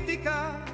política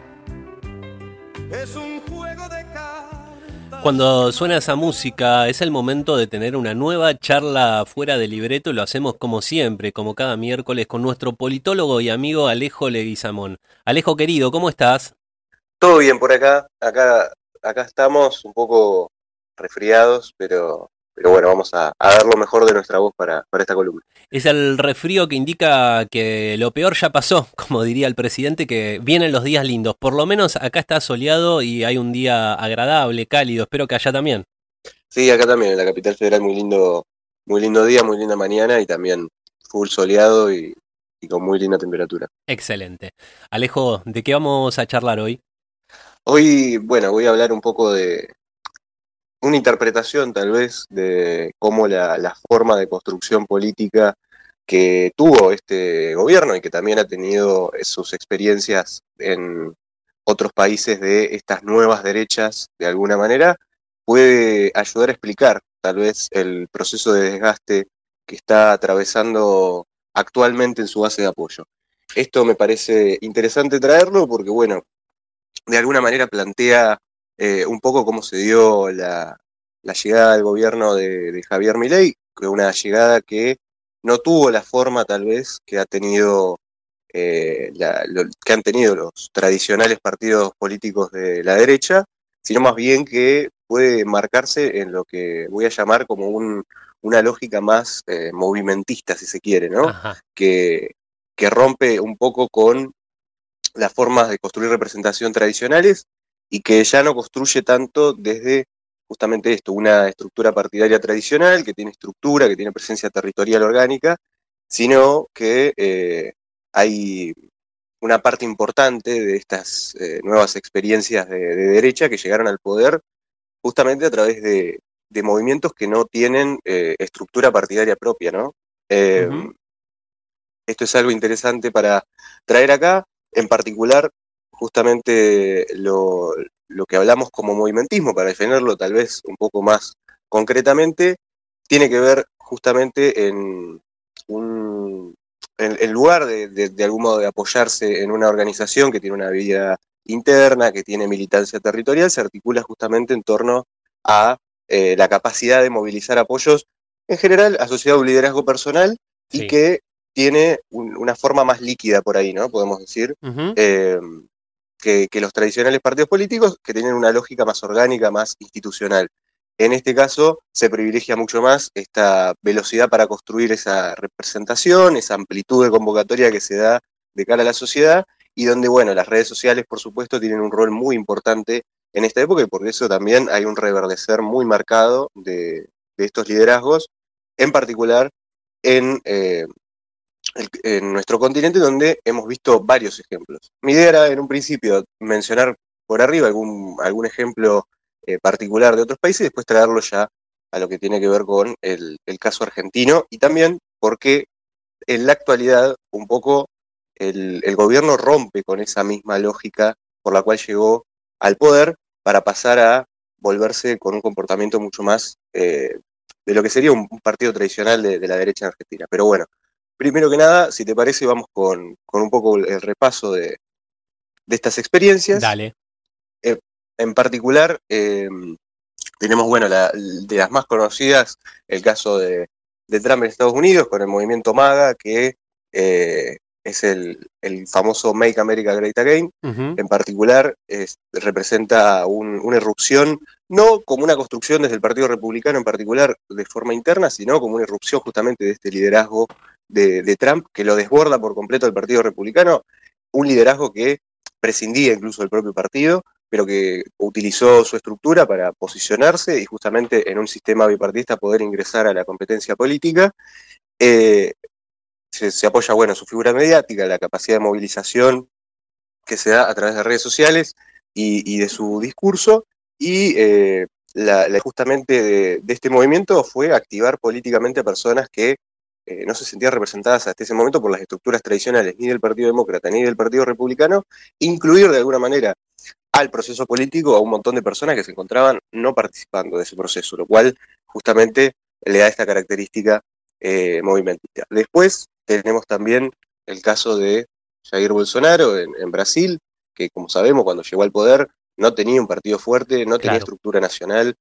es un juego de cartas. Cuando suena esa música es el momento de tener una nueva charla fuera de libreto y lo hacemos como siempre, como cada miércoles, con nuestro politólogo y amigo Alejo Leguizamón. Alejo querido, ¿cómo estás? Todo bien por acá, acá estamos un poco resfriados, pero bueno, vamos a dar lo mejor de nuestra voz para esta columna. Es el resfrío que indica que lo peor ya pasó, como diría el presidente, que vienen los días lindos. Por lo menos acá está soleado y hay un día agradable, cálido, espero que allá también. Sí, acá también, en la capital federal, muy lindo día, muy linda mañana y también full soleado y con muy linda temperatura. Excelente. Alejo, ¿de qué vamos a charlar hoy? Hoy, bueno, voy a hablar un poco de una interpretación tal vez de cómo la forma de construcción política que tuvo este gobierno y que también ha tenido sus experiencias en otros países de estas nuevas derechas, de alguna manera, puede ayudar a explicar tal vez el proceso de desgaste que está atravesando actualmente en su base de apoyo. Esto me parece interesante traerlo porque, bueno, de alguna manera plantea un poco cómo se dio la llegada al gobierno de Javier Milei, que una llegada que no tuvo la forma tal vez que ha tenido que han tenido los tradicionales partidos políticos de la derecha, sino más bien que puede marcarse en lo que voy a llamar como una lógica más movimentista, si se quiere, ¿no? Ajá. Que rompe un poco con las formas de construir representación tradicionales y que ya no construye tanto desde justamente esto, una estructura partidaria tradicional que tiene estructura, que tiene presencia territorial orgánica, sino que hay una parte importante de estas nuevas experiencias de derecha que llegaron al poder justamente a través de movimientos que no tienen estructura partidaria propia, ¿no? Eh, Ujú. Esto es algo interesante para traer acá, en particular, justamente lo que hablamos como movimentismo, para definirlo tal vez un poco más concretamente, tiene que ver justamente un, en lugar de algún modo de apoyarse en una organización que tiene una vida interna, que tiene militancia territorial, se articula justamente en torno a la capacidad de movilizar apoyos, en general asociado a un liderazgo personal y Sí. que tiene una forma más líquida por ahí, ¿no? Podemos decir, Ujú. eh, que los tradicionales partidos políticos, que tienen una lógica más orgánica, más institucional. En este caso, se privilegia mucho más esta velocidad para construir esa representación, esa amplitud de convocatoria que se da de cara a la sociedad, y donde, bueno, las redes sociales, por supuesto, tienen un rol muy importante en esta época, y por eso también hay un reverdecer muy marcado de estos liderazgos, en particular en en nuestro continente, donde hemos visto varios ejemplos. Mi idea era en un principio mencionar por arriba algún ejemplo particular de otros países y después traerlo ya a lo que tiene que ver con el caso argentino y también porque en la actualidad un poco el gobierno rompe con esa misma lógica por la cual llegó al poder para pasar a volverse con un comportamiento mucho más de lo que sería un partido tradicional de la derecha en Argentina. Pero bueno, primero que nada, si te parece, vamos con un poco el repaso de estas experiencias. Dale. Eh, en particular, tenemos, bueno, de las más conocidas, el caso de Trump en Estados Unidos con el movimiento MAGA, que es el famoso Make America Great Again. Ujú. En particular, representa una irrupción, no como una construcción desde el Partido Republicano en particular de forma interna, sino como una irrupción justamente de este liderazgo de Trump, que lo desborda por completo el Partido Republicano, un liderazgo que prescindía incluso del propio partido, pero que utilizó su estructura para posicionarse y justamente en un sistema bipartidista poder ingresar a la competencia política. Eh, se apoya, bueno, su figura mediática, la capacidad de movilización que se da a través de redes sociales y de su discurso, y justamente de este movimiento fue activar políticamente a personas que no se sentían representadas hasta ese momento por las estructuras tradicionales ni del Partido Demócrata ni del Partido Republicano, incluir de alguna manera al proceso político a un montón de personas que se encontraban no participando de ese proceso, lo cual justamente le da esta característica movimentista. Después tenemos también el caso de Jair Bolsonaro en Brasil, que como sabemos, cuando llegó al poder, no tenía un partido fuerte, no tenía Claro. estructura nacional,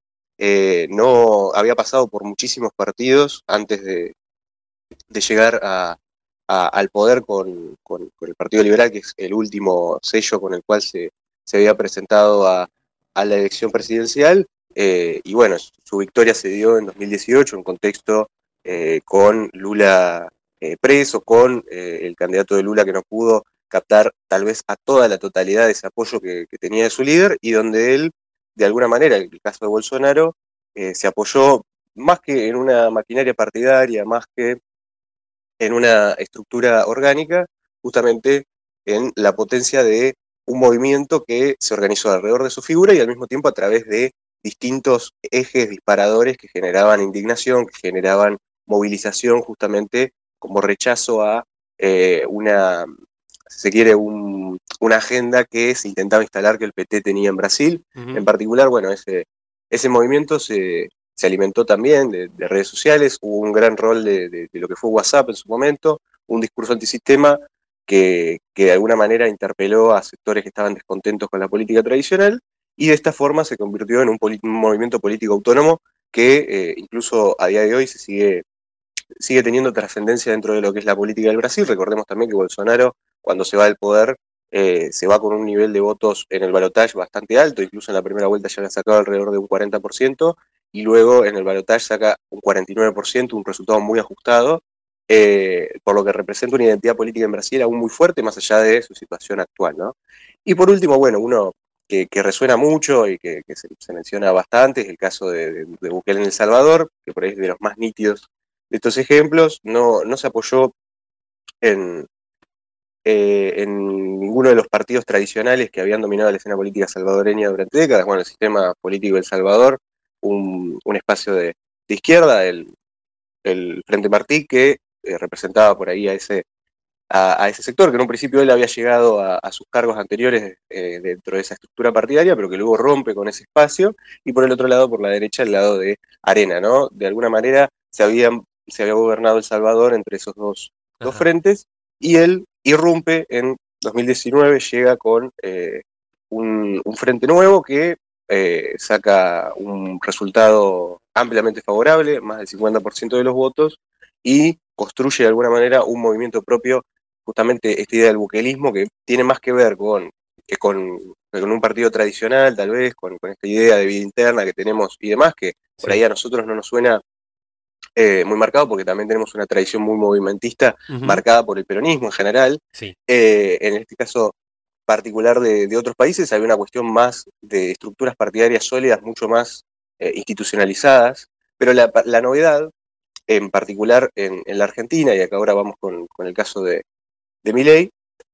no había pasado por muchísimos partidos antes de llegar al poder con el Partido Liberal, que es el último sello con el cual se había presentado a la elección presidencial. Y bueno, su victoria se dio en 2018 en un contexto con Lula preso, con el candidato de Lula que no pudo captar tal vez a toda la totalidad de ese apoyo que tenía de su líder, y donde él, de alguna manera, en el caso de Bolsonaro, se apoyó más que en una maquinaria partidaria, más que en una estructura orgánica, justamente en la potencia de un movimiento que se organizó alrededor de su figura y al mismo tiempo a través de distintos ejes disparadores que generaban indignación, que generaban movilización, justamente como rechazo a una, si se quiere, una agenda que se intentaba instalar que el PT tenía en Brasil. En particular, bueno, ese movimiento se alimentó también de redes sociales, hubo un gran rol de lo que fue WhatsApp en su momento, un discurso antisistema que de alguna manera interpeló a sectores que estaban descontentos con la política tradicional, y de esta forma se convirtió en un movimiento político autónomo que incluso a día de hoy sigue teniendo trascendencia dentro de lo que es la política del Brasil. Recordemos también que Bolsonaro, cuando se va del poder, se va con un nivel de votos en el balotaje bastante alto, incluso en la primera vuelta ya había sacado alrededor de un 40%, y luego en el balotaje saca un 49%, un resultado muy ajustado, por lo que representa una identidad política en Brasil aún muy fuerte, más allá de su situación actual, ¿no? Y por último, bueno, uno que resuena mucho y que se menciona bastante es el caso de Bukele en El Salvador, que por ahí es de los más nítidos de estos ejemplos. No se apoyó en ninguno de los partidos tradicionales que habían dominado la escena política salvadoreña durante décadas. Bueno, el sistema político de El Salvador, un espacio de izquierda, el Frente Martí, que representaba por ahí a ese sector, que en un principio él había llegado a sus cargos anteriores dentro de esa estructura partidaria, pero que luego rompe con ese espacio, y por el otro lado, por la derecha, el lado de Arena, ¿no? De alguna manera se había gobernado El Salvador entre esos dos frentes, y él irrumpe en 2019, llega con un frente nuevo que saca un resultado ampliamente favorable, más del 50% de los votos, y construye de alguna manera un movimiento propio, justamente esta idea del buquelismo, que tiene más que ver con un partido tradicional, tal vez, con esta idea de vida interna que tenemos y demás, que por ahí a nosotros no nos suena muy marcado, porque también tenemos una tradición muy movimentista, marcada por el peronismo en general. Sí. En este caso particular de otros países, hay una cuestión más de estructuras partidarias sólidas, mucho más institucionalizadas, pero la novedad, en particular en la Argentina, y acá ahora vamos con el caso de Milei,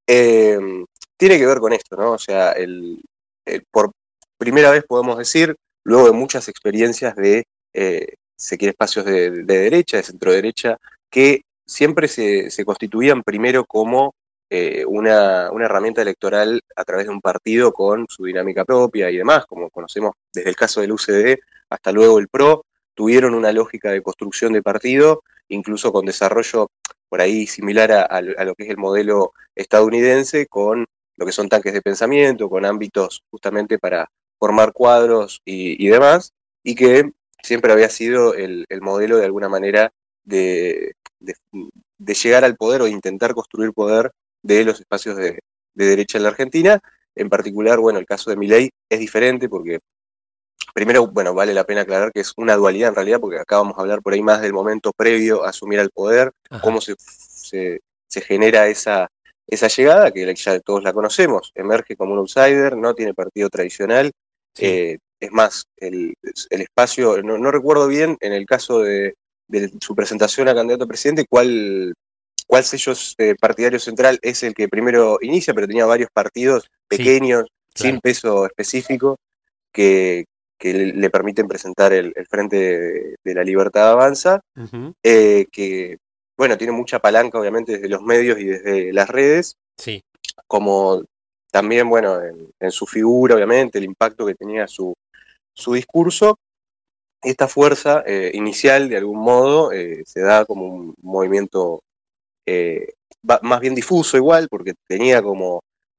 tiene que ver con esto, ¿no? O sea, por primera vez podemos decir, luego de muchas experiencias de se quiere espacios de derecha, de centro derecha, que siempre se constituían primero como una herramienta electoral a través de un partido con su dinámica propia y demás, como conocemos desde el caso del UCD hasta luego el PRO, tuvieron una lógica de construcción de partido, incluso con desarrollo por ahí similar a lo que es el modelo estadounidense, con lo que son tanques de pensamiento, con ámbitos justamente para formar cuadros y demás, y que siempre había sido el modelo de alguna manera de llegar al poder o de intentar construir poder de los espacios de derecha en la Argentina. En particular, bueno, el caso de Milei es diferente porque, primero, bueno, vale la pena aclarar que es una dualidad en realidad, porque acá vamos a hablar por ahí más del momento previo a asumir al poder, cómo se genera esa llegada, que ya todos la conocemos, emerge como un outsider, no tiene partido tradicional. Sí. Es más, el espacio, no recuerdo bien, en el caso de su presentación a candidato a presidente, cuál sello partidario central es el que primero inicia, pero tenía varios partidos pequeños, sí, claro, sin peso específico, que le permiten presentar el Frente de la Libertad Avanza, que, bueno, tiene mucha palanca, obviamente, desde los medios y desde las redes, sí, como también, bueno, en su figura, obviamente, el impacto que tenía su discurso. Esta fuerza inicial, de algún modo, se da como un movimiento más bien difuso igual, porque tenía como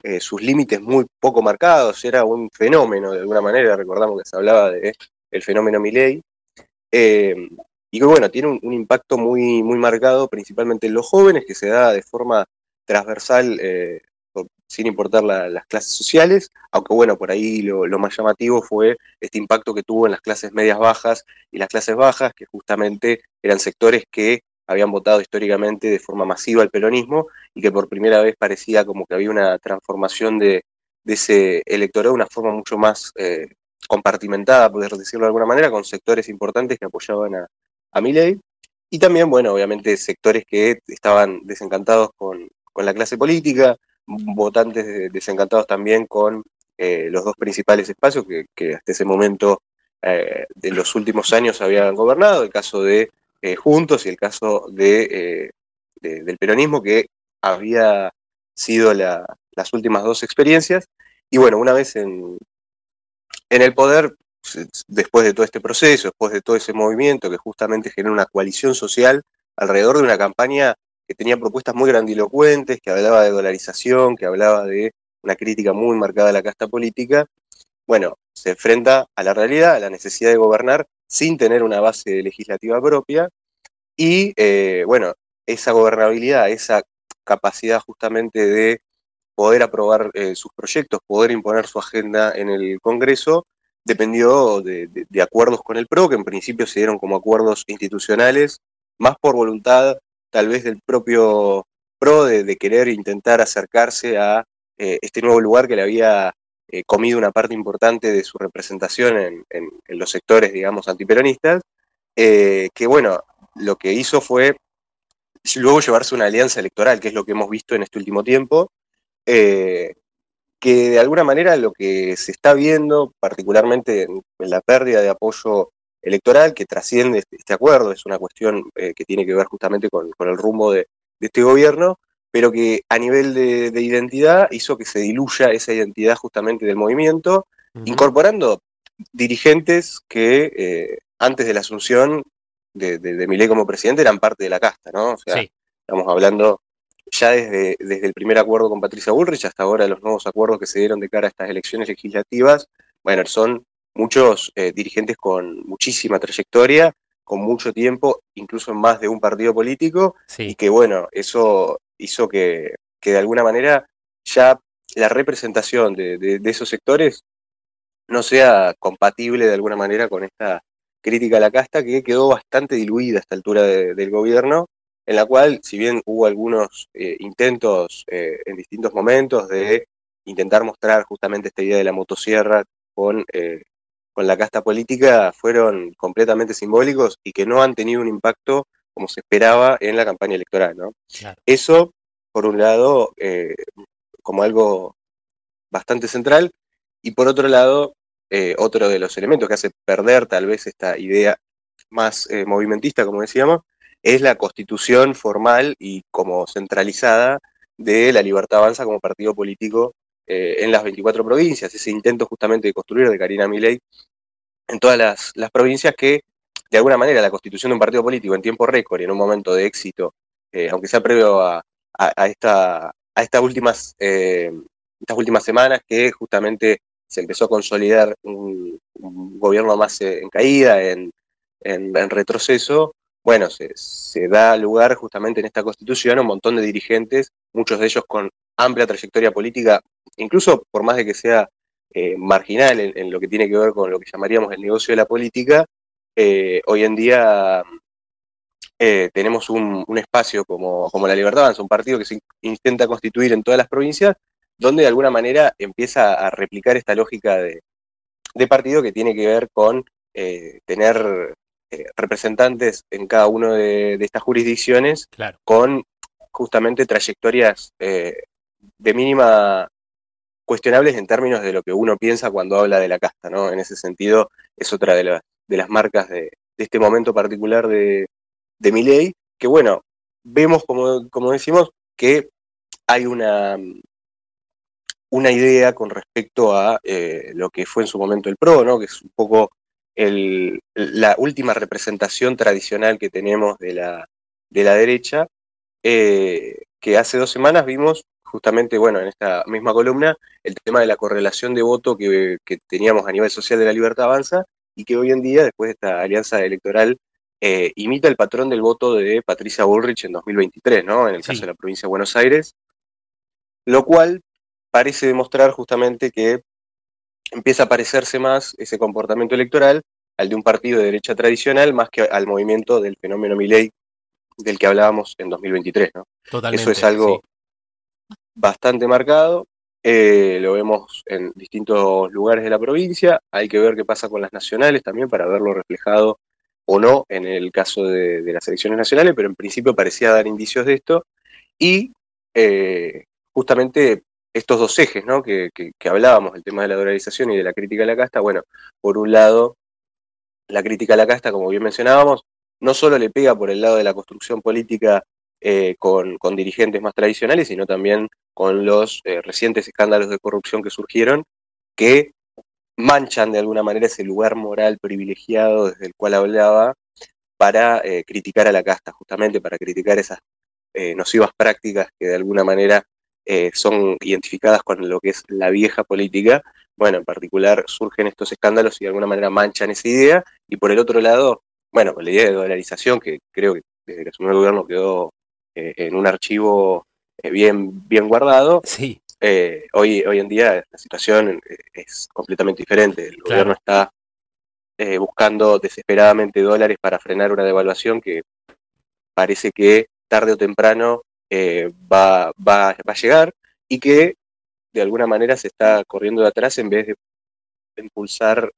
sus límites muy poco marcados, era un fenómeno de alguna manera, recordamos que se hablaba de el fenómeno Milei, y que bueno, tiene un impacto muy, muy marcado, principalmente en los jóvenes, que se da de forma transversal, sin importar las clases sociales, aunque bueno, por ahí lo más llamativo fue este impacto que tuvo en las clases medias bajas y las clases bajas, que justamente eran sectores que habían votado históricamente de forma masiva al peronismo y que por primera vez parecía como que había una transformación de ese electorado de una forma mucho más compartimentada, poder decirlo de alguna manera, con sectores importantes que apoyaban a Milei, y también, bueno, obviamente sectores que estaban desencantados con la clase política, votantes desencantados también con los dos principales espacios que hasta ese momento de los últimos años habían gobernado, el caso de Juntos y el caso del peronismo, que había sido las últimas dos experiencias. Y bueno, una vez en el poder, después de todo este proceso, después de todo ese movimiento que justamente genera una coalición social alrededor de una campaña que tenía propuestas muy grandilocuentes, que hablaba de dolarización, que hablaba de una crítica muy marcada a la casta política, bueno, se enfrenta a la realidad, a la necesidad de gobernar sin tener una base legislativa propia, y bueno, esa gobernabilidad, esa capacidad justamente de poder aprobar sus proyectos, poder imponer su agenda en el Congreso, dependió de acuerdos con el PRO, que en principio se dieron como acuerdos institucionales, más por voluntad tal vez del propio PRO de querer intentar acercarse a este nuevo lugar que le había comido una parte importante de su representación en los sectores, digamos, antiperonistas, que bueno, lo que hizo fue luego llevarse una alianza electoral, que es lo que hemos visto en este último tiempo, que de alguna manera lo que se está viendo, particularmente en la pérdida de apoyo electoral, que trasciende este acuerdo, es una cuestión que tiene que ver justamente con el rumbo de este gobierno, pero que a nivel de identidad hizo que se diluya esa identidad justamente del movimiento, incorporando dirigentes que antes de la asunción de Milei como presidente eran parte de la casta, ¿no? O sea, estamos hablando ya desde el primer acuerdo con Patricia Bullrich hasta ahora los nuevos acuerdos que se dieron de cara a estas elecciones legislativas, bueno, son muchos dirigentes con muchísima trayectoria, con mucho tiempo, incluso en más de un partido político, y que bueno, eso hizo que de alguna manera ya la representación de esos sectores no sea compatible de alguna manera con esta crítica a la casta que quedó bastante diluida a esta altura del gobierno, en la cual, si bien hubo algunos intentos en distintos momentos de intentar mostrar justamente esta idea de la motosierra con la casta política, fueron completamente simbólicos y que no han tenido un impacto como se esperaba en la campaña electoral, ¿no? Claro. Eso, por un lado, como algo bastante central, y por otro lado, otro de los elementos que hace perder tal vez esta idea más movimentista, como decíamos, es la constitución formal y como centralizada de La Libertad Avanza como partido político en las 24 provincias, ese intento justamente de construir de Karina Milei en todas las provincias, que de alguna manera la constitución de un partido político en tiempo récord y en un momento de éxito, aunque sea previo a estas últimas semanas, que justamente se empezó a consolidar un gobierno más en caída, en retroceso, bueno, se da lugar justamente en esta constitución a un montón de dirigentes, muchos de ellos con amplia trayectoria política, incluso por más de que sea marginal en lo que tiene que ver con lo que llamaríamos el negocio de la política. Hoy en día tenemos un espacio como La Libertad Avanza, un partido que se intenta constituir en todas las provincias, donde de alguna manera empieza a replicar esta lógica de partido que tiene que ver con tener representantes en cada una de estas jurisdicciones, claro, con justamente trayectorias de mínima cuestionables en términos de lo que uno piensa cuando habla de la casta, ¿no? En ese sentido, es otra de las marcas de este momento particular de Milei, que bueno, vemos, como decimos, que hay una idea con respecto a lo que fue en su momento el PRO, ¿no? Que es un poco la última representación tradicional que tenemos de la derecha, que hace 2 semanas vimos justamente, bueno, en esta misma columna, el tema de la correlación de voto que teníamos a nivel social de la Libertad Avanza y que hoy en día, después de esta alianza electoral, imita el patrón del voto de Patricia Bullrich en 2023, ¿no? En el caso de la provincia de Buenos Aires, lo cual parece demostrar justamente que empieza a parecerse más ese comportamiento electoral al de un partido de derecha tradicional más que al movimiento del fenómeno Milei del que hablábamos en 2023, ¿no? Totalmente, eso es algo bastante marcado, lo vemos en distintos lugares de la provincia, hay que ver qué pasa con las nacionales también para verlo reflejado o no en el caso de las elecciones nacionales, pero en principio parecía dar indicios de esto, y justamente estos dos ejes, ¿no? que hablábamos, el tema de la dolarización y de la crítica a la casta, bueno, por un lado, la crítica a la casta, como bien mencionábamos, no solo le pega por el lado de la construcción política con dirigentes más tradicionales, sino también con los recientes escándalos de corrupción que surgieron, que manchan de alguna manera ese lugar moral privilegiado desde el cual hablaba para criticar a la casta, justamente para criticar esas nocivas prácticas que de alguna manera son identificadas con lo que es la vieja política. Bueno, en particular surgen estos escándalos y de alguna manera manchan esa idea, y por el otro lado, bueno, con la idea de dolarización, que creo que desde que asumió el gobierno quedó en un archivo bien guardado, sí. Hoy en día la situación es completamente diferente. El gobierno está buscando desesperadamente dólares para frenar una devaluación que parece que tarde o temprano va a llegar, y que de alguna manera se está corriendo de atrás en vez de impulsar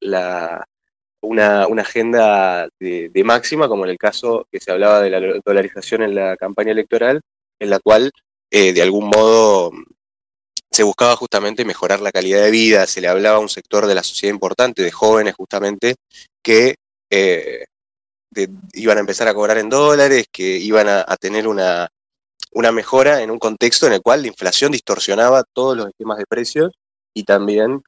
una agenda de máxima, como en el caso que se hablaba de la dolarización en la campaña electoral, en la cual de algún modo se buscaba justamente mejorar la calidad de vida, se le hablaba a un sector de la sociedad importante, de jóvenes justamente, que iban a empezar a cobrar en dólares, que iban a tener una mejora en un contexto en el cual la inflación distorsionaba todos los esquemas de precios, y también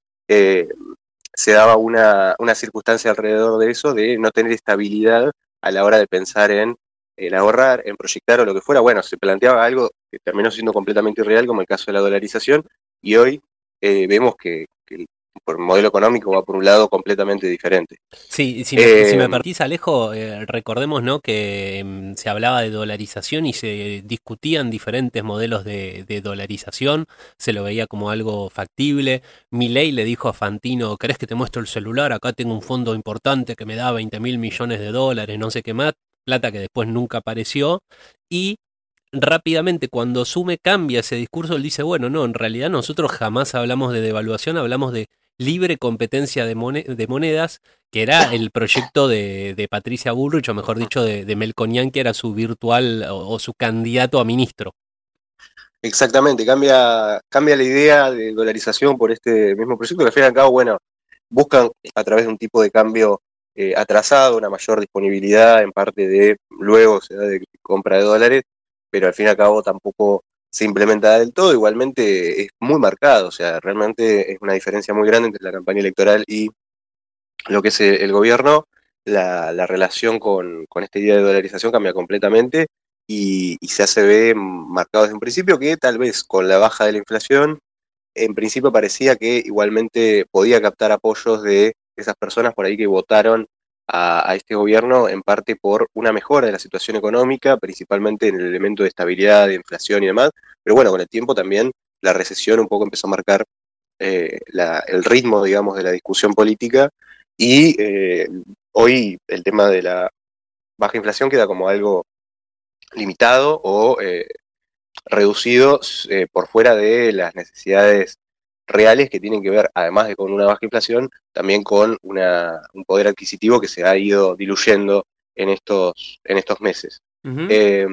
se daba una circunstancia alrededor de eso, de no tener estabilidad a la hora de pensar en ahorrar, en proyectar o lo que fuera. Bueno, se planteaba algo que terminó siendo completamente irreal, como el caso de la dolarización, y hoy vemos que por modelo económico va por un lado completamente diferente. Sí, si me partís, Alejo, recordemos, ¿no?, que se hablaba de dolarización y se discutían diferentes modelos de dolarización, se lo veía como algo factible. Milei le dijo a Fantino: ¿querés que te muestre el celular? Acá tengo un fondo importante que me da 20.000 millones de dólares, no sé qué más, plata que después nunca apareció, y rápidamente cuando Sume cambia ese discurso, él dice: bueno, no, en realidad nosotros jamás hablamos de devaluación, hablamos de libre competencia de monedas, que era el proyecto de Patricia Bullrich, o mejor dicho, de Melconian, que era su virtual o su candidato a ministro. Exactamente, cambia la idea de dolarización por este mismo proyecto, que al fin y al cabo, bueno, buscan a través de un tipo de cambio atrasado, una mayor disponibilidad en parte de luego se da de compra de dólares, pero al fin y al cabo tampoco se implementa del todo. Igualmente es muy marcado, o sea, realmente es una diferencia muy grande entre la campaña electoral y lo que es el gobierno. La relación con esta idea de dolarización cambia completamente, y se hace ver marcado desde un principio que tal vez con la baja de la inflación, en principio parecía que igualmente podía captar apoyos de esas personas por ahí que votaron a este gobierno en parte por una mejora de la situación económica, principalmente en el elemento de estabilidad, de inflación y demás, pero bueno, con el tiempo también la recesión un poco empezó a marcar el ritmo, digamos, de la discusión política, y hoy el tema de la baja inflación queda como algo limitado o reducido por fuera de las necesidades reales que tienen que ver, además de con una baja inflación, también con un poder adquisitivo que se ha ido diluyendo en estos meses. Uh-huh.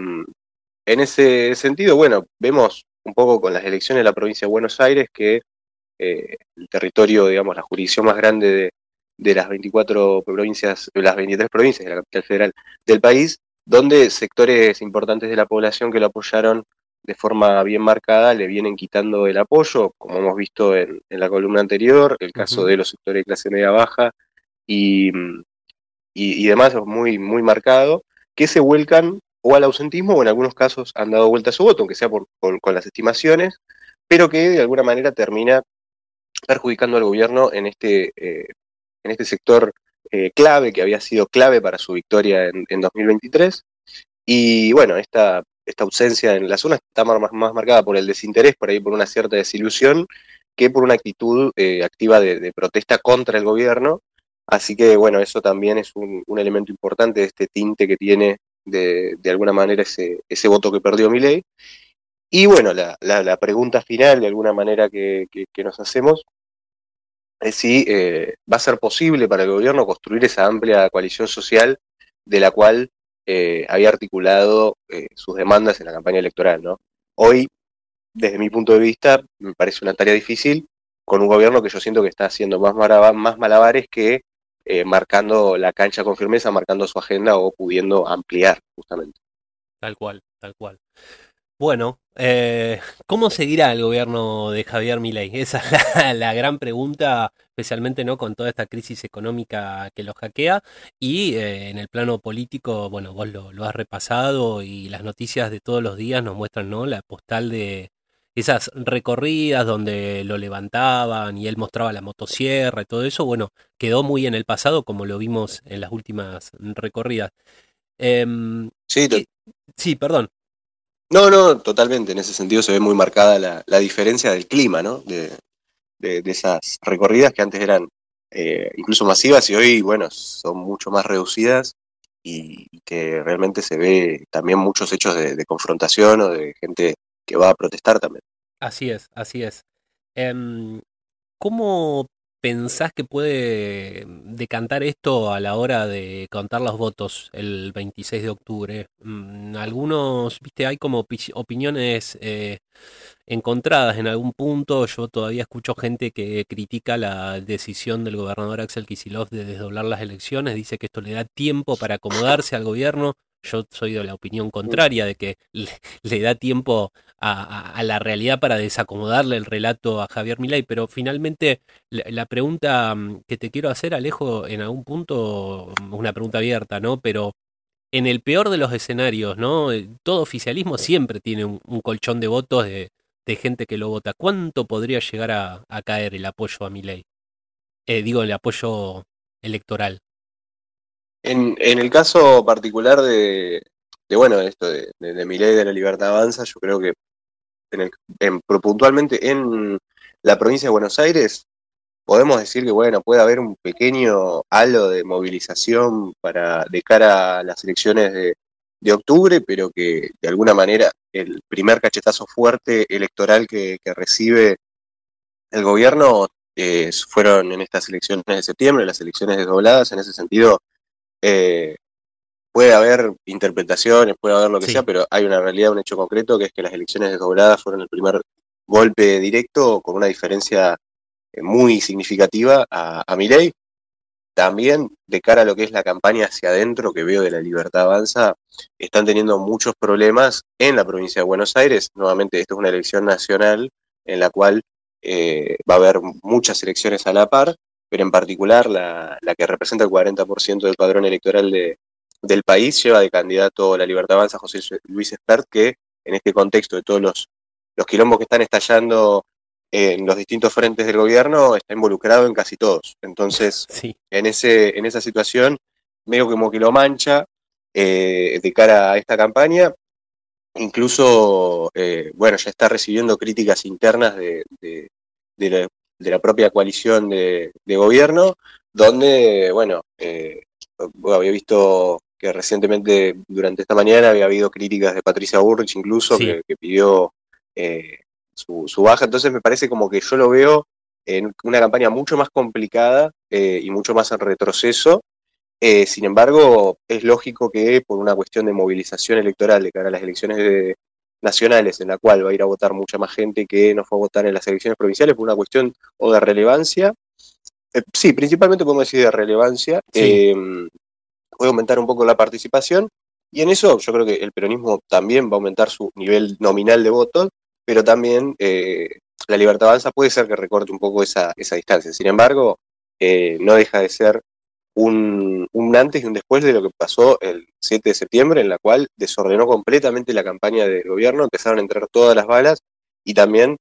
En ese sentido, bueno, vemos un poco con las elecciones de la provincia de Buenos Aires que el territorio, digamos, la jurisdicción más grande de las 24 provincias, de las 23 provincias de la capital federal del país, donde sectores importantes de la población que lo apoyaron de forma bien marcada le vienen quitando el apoyo, como hemos visto en la columna anterior, el caso de los sectores de clase media baja y demás, es muy, muy marcado, que se vuelcan o al ausentismo o en algunos casos han dado vuelta a su voto, aunque sea con las estimaciones, pero que de alguna manera termina perjudicando al gobierno en este sector clave, que había sido clave para su victoria en 2023. Y bueno, esta ausencia en la zona está más marcada por el desinterés, por ahí por una cierta desilusión, que por una actitud activa de protesta contra el gobierno. Así que bueno, eso también es un elemento importante de este tinte que tiene de alguna manera ese voto que perdió Milei. Y bueno, la pregunta final de alguna manera que nos hacemos es si va a ser posible para el gobierno construir esa amplia coalición social de la cual había articulado sus demandas en la campaña electoral, ¿no? Hoy, desde mi punto de vista, me parece una tarea difícil con un gobierno que yo siento que está haciendo más malabares que marcando la cancha con firmeza, marcando su agenda o pudiendo ampliar, justamente. Tal cual, tal cual. Bueno, ¿cómo seguirá el gobierno de Javier Milei? Esa es la gran pregunta, especialmente no con toda esta crisis económica que lo hackea. Y en el plano político, bueno, vos lo has repasado y las noticias de todos los días nos muestran, ¿no? La postal de esas recorridas donde lo levantaban y él mostraba la motosierra y todo eso. Bueno, quedó muy en el pasado como lo vimos en las últimas recorridas. Em, Sí, ¿qué? Sí, perdón. no, totalmente. En ese sentido se ve muy marcada la diferencia del clima, ¿no? De esas recorridas que antes eran incluso masivas y hoy, bueno, son mucho más reducidas y que realmente se ve también muchos hechos de confrontación o de gente que va a protestar también. Así es, así es. Em, ¿Cómo pensás que puede decantar esto a la hora de contar los votos el 26 de octubre? Algunos, viste, hay como opiniones encontradas en algún punto. Yo todavía escucho gente que critica la decisión del gobernador Axel Kicillof de desdoblar las elecciones. Dice que esto le da tiempo para acomodarse al gobierno. Yo soy de la opinión contraria, de que le da tiempo a la realidad para desacomodarle el relato a Javier Milei, pero finalmente la pregunta que te quiero hacer, Alejo, en algún punto, una pregunta abierta, ¿no? Pero en el peor de los escenarios, ¿no? Todo oficialismo siempre tiene un colchón de votos de gente que lo vota. ¿Cuánto podría llegar a caer el apoyo a Milei? Digo, el apoyo electoral. En el caso particular bueno, esto de Milei de la Libertad Avanza, yo creo que pero puntualmente en la provincia de Buenos Aires, podemos decir que bueno, puede haber un pequeño halo de movilización de cara a las elecciones de octubre, pero que de alguna manera el primer cachetazo fuerte electoral que recibe el gobierno fueron en estas elecciones de septiembre, las elecciones desdobladas. En ese sentido, eh, puede haber interpretaciones, puede haber lo que sea, Sí, pero hay una realidad, un hecho concreto, que es que las elecciones desdobladas fueron el primer golpe directo con una diferencia muy significativa a Milei. También, de cara a lo que es la campaña hacia adentro que veo de la Libertad Avanza, están teniendo muchos problemas en la provincia de Buenos Aires. Nuevamente, esto es una elección nacional en la cual va a haber muchas elecciones a la par, pero en particular la que representa el 40% del padrón electoral del país lleva de candidato a la Libertad Avanza José Luis Espert, que en este contexto de todos los quilombos que están estallando en los distintos frentes del gobierno, está involucrado en casi todos. Entonces, sí. en esa situación, medio como que lo mancha de cara a esta campaña. Incluso, bueno, ya está recibiendo críticas internas de de la propia coalición de gobierno, donde, bueno, había visto que recientemente, durante esta mañana, había habido críticas de Patricia Bullrich incluso, Sí, que pidió su baja. Entonces me parece como que yo lo veo en una campaña mucho más complicada y mucho más en retroceso. Sin embargo, es lógico que por una cuestión de movilización electoral de cara a las elecciones nacionales, en la cual va a ir a votar mucha más gente que no fue a votar en las elecciones provinciales, por una cuestión o de relevancia, sí, principalmente podemos decir de relevancia, sí. puede aumentar un poco la participación, y en eso yo creo que el peronismo también va a aumentar su nivel nominal de votos, pero también la Libertad Avanza puede ser que recorte un poco esa distancia. Sin embargo, no deja de ser un antes y un después de lo que pasó el 7 de septiembre, en la cual desordenó completamente la campaña del gobierno, empezaron a entrar todas las balas y también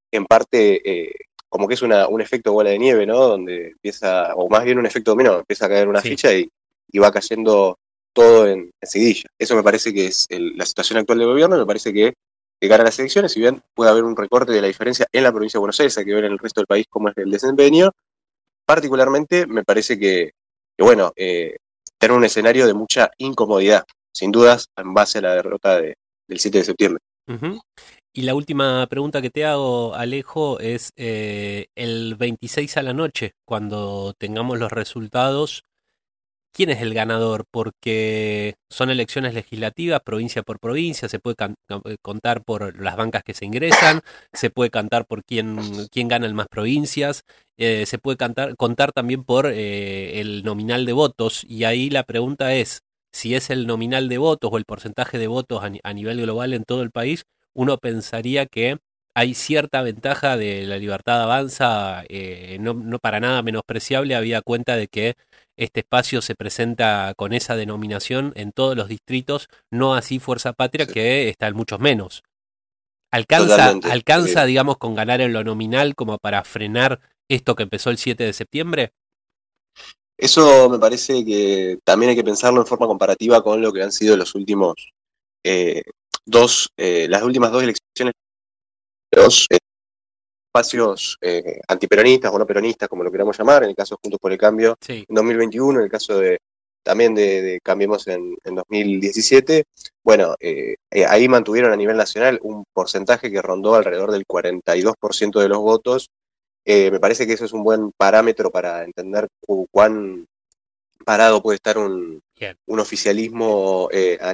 en parte como que es un efecto bola de nieve, ¿no? Donde empieza, o más bien un efecto dominó, empieza a caer una Sí. ficha y va cayendo todo en seguidilla. Eso me parece que es la situación actual del gobierno, me parece que de cara a las elecciones, si bien puede haber un recorte de la diferencia en la provincia de Buenos Aires, hay que ver en el resto del país cómo es el desempeño, particularmente me parece que bueno, tener un escenario de mucha incomodidad, sin dudas, en base a la derrota del 7 de septiembre. Ujú. Y la última pregunta que te hago, Alejo, es el 26 a la noche, cuando tengamos los resultados, ¿quién es el ganador? Porque son elecciones legislativas, provincia por provincia, se puede contar por las bancas que se ingresan, se puede cantar por quién gana en más provincias, se puede contar también por el nominal de votos, y ahí la pregunta es, si es el nominal de votos o el porcentaje de votos a nivel global en todo el país, uno pensaría que hay cierta ventaja de la Libertad Avanza, no para nada menospreciable, habida cuenta de que este espacio se presenta con esa denominación en todos los distritos, no así Fuerza Patria, Sí, que está en muchos menos. totalmente. ¿Alcanza, digamos, con ganar en lo nominal como para frenar esto que empezó el 7 de septiembre? Eso me parece que también hay que pensarlo en forma comparativa con lo que han sido los últimos eh, las últimas dos elecciones, los espacios antiperonistas o no peronistas, como lo queramos llamar, en el caso de Juntos por el Cambio Sí, en 2021, en el caso también de Cambiemos en 2017. Bueno, ahí mantuvieron a nivel nacional un porcentaje que rondó alrededor del 42% de los votos. Me parece que eso es un buen parámetro para entender cuán parado puede estar bien, un oficialismo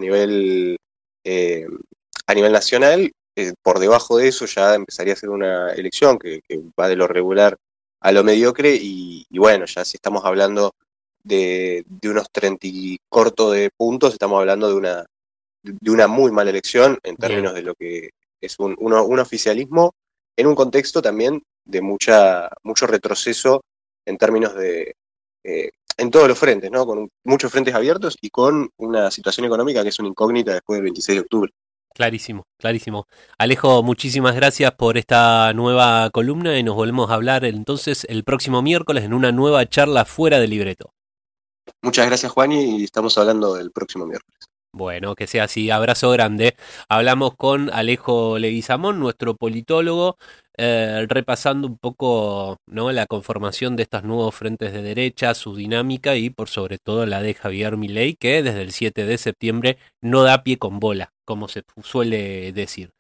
eh, a nivel nacional. Por debajo de eso ya empezaría a ser una elección que va de lo regular a lo mediocre y bueno, ya si estamos hablando de unos 30 y corto de puntos, estamos hablando de una muy mala elección en bien. términos de lo que es un oficialismo en un contexto también de mucho retroceso en términos eh, en todos los frentes, ¿no? Con muchos frentes abiertos y con una situación económica que es una incógnita después del 26 de octubre. Clarísimo, clarísimo. Alejo, muchísimas gracias por esta nueva columna y nos volvemos a hablar entonces el próximo miércoles en una nueva charla fuera de libreto. Muchas gracias, Juan, y estamos hablando del próximo miércoles. Bueno, que sea así. Abrazo grande. Hablamos con Alejo Leguizamón, nuestro politólogo, repasando un poco, ¿no?, la conformación de estos nuevos frentes de derecha, su dinámica y por sobre todo la de Javier Milei, que desde el 7 de septiembre no da pie con bola, como se suele decir.